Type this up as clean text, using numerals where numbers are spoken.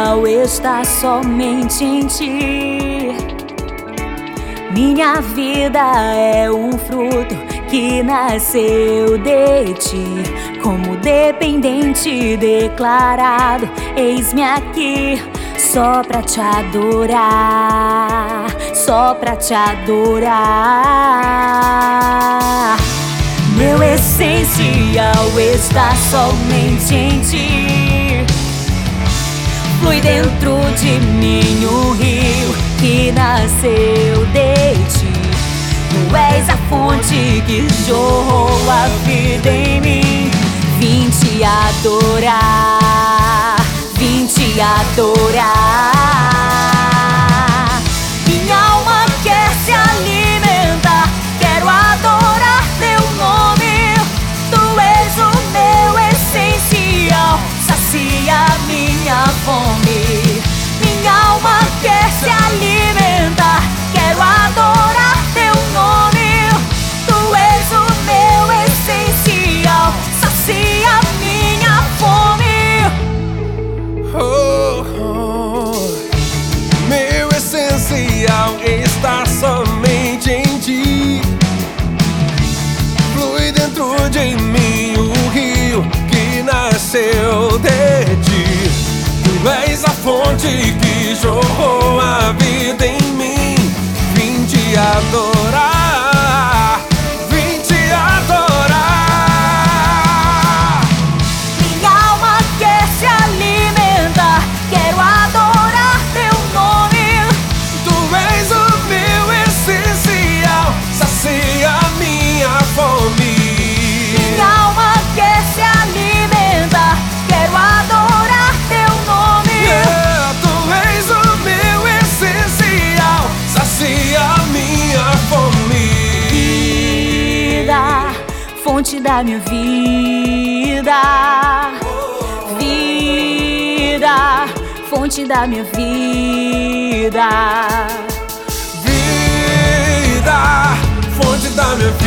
essencial está somente em ti. Minha vida é um fruto que nasceu de ti. Como dependente declarado, eis-me aqui só pra te adorar, só pra te adorar. Meu essencial está somente em ti. Flui dentro de mim um rio que nasceu de ti. Tu és a fonte que jorrou a vida em mim. Vim te adorar, vim te adorar. Minha alma quer se alimentar, quero adorar teu nome. Tu és o meu essencial, sacia minha fome. Minha alma quer se alimentar, quero adorar teu nome. Tu és o meu essencial, sacia minha fome. Meu essencial está somente em ti. Flui dentro de mim o rio que nasceu de ti. Tu és a fonte que jorrou a vida em mim. Vim te adorar, vim te adorar. Minha alma quer se alimentar, quero adorar teu nome. Tu és o meu essencial, sacia minha fome. Minha alma quer se alimentar, quero adorar teu nome. Tu és o meu essencial, sacia minha fome. Vida, fonte da minha vida. Vida, fonte da minha vida. Vida, fonte da minha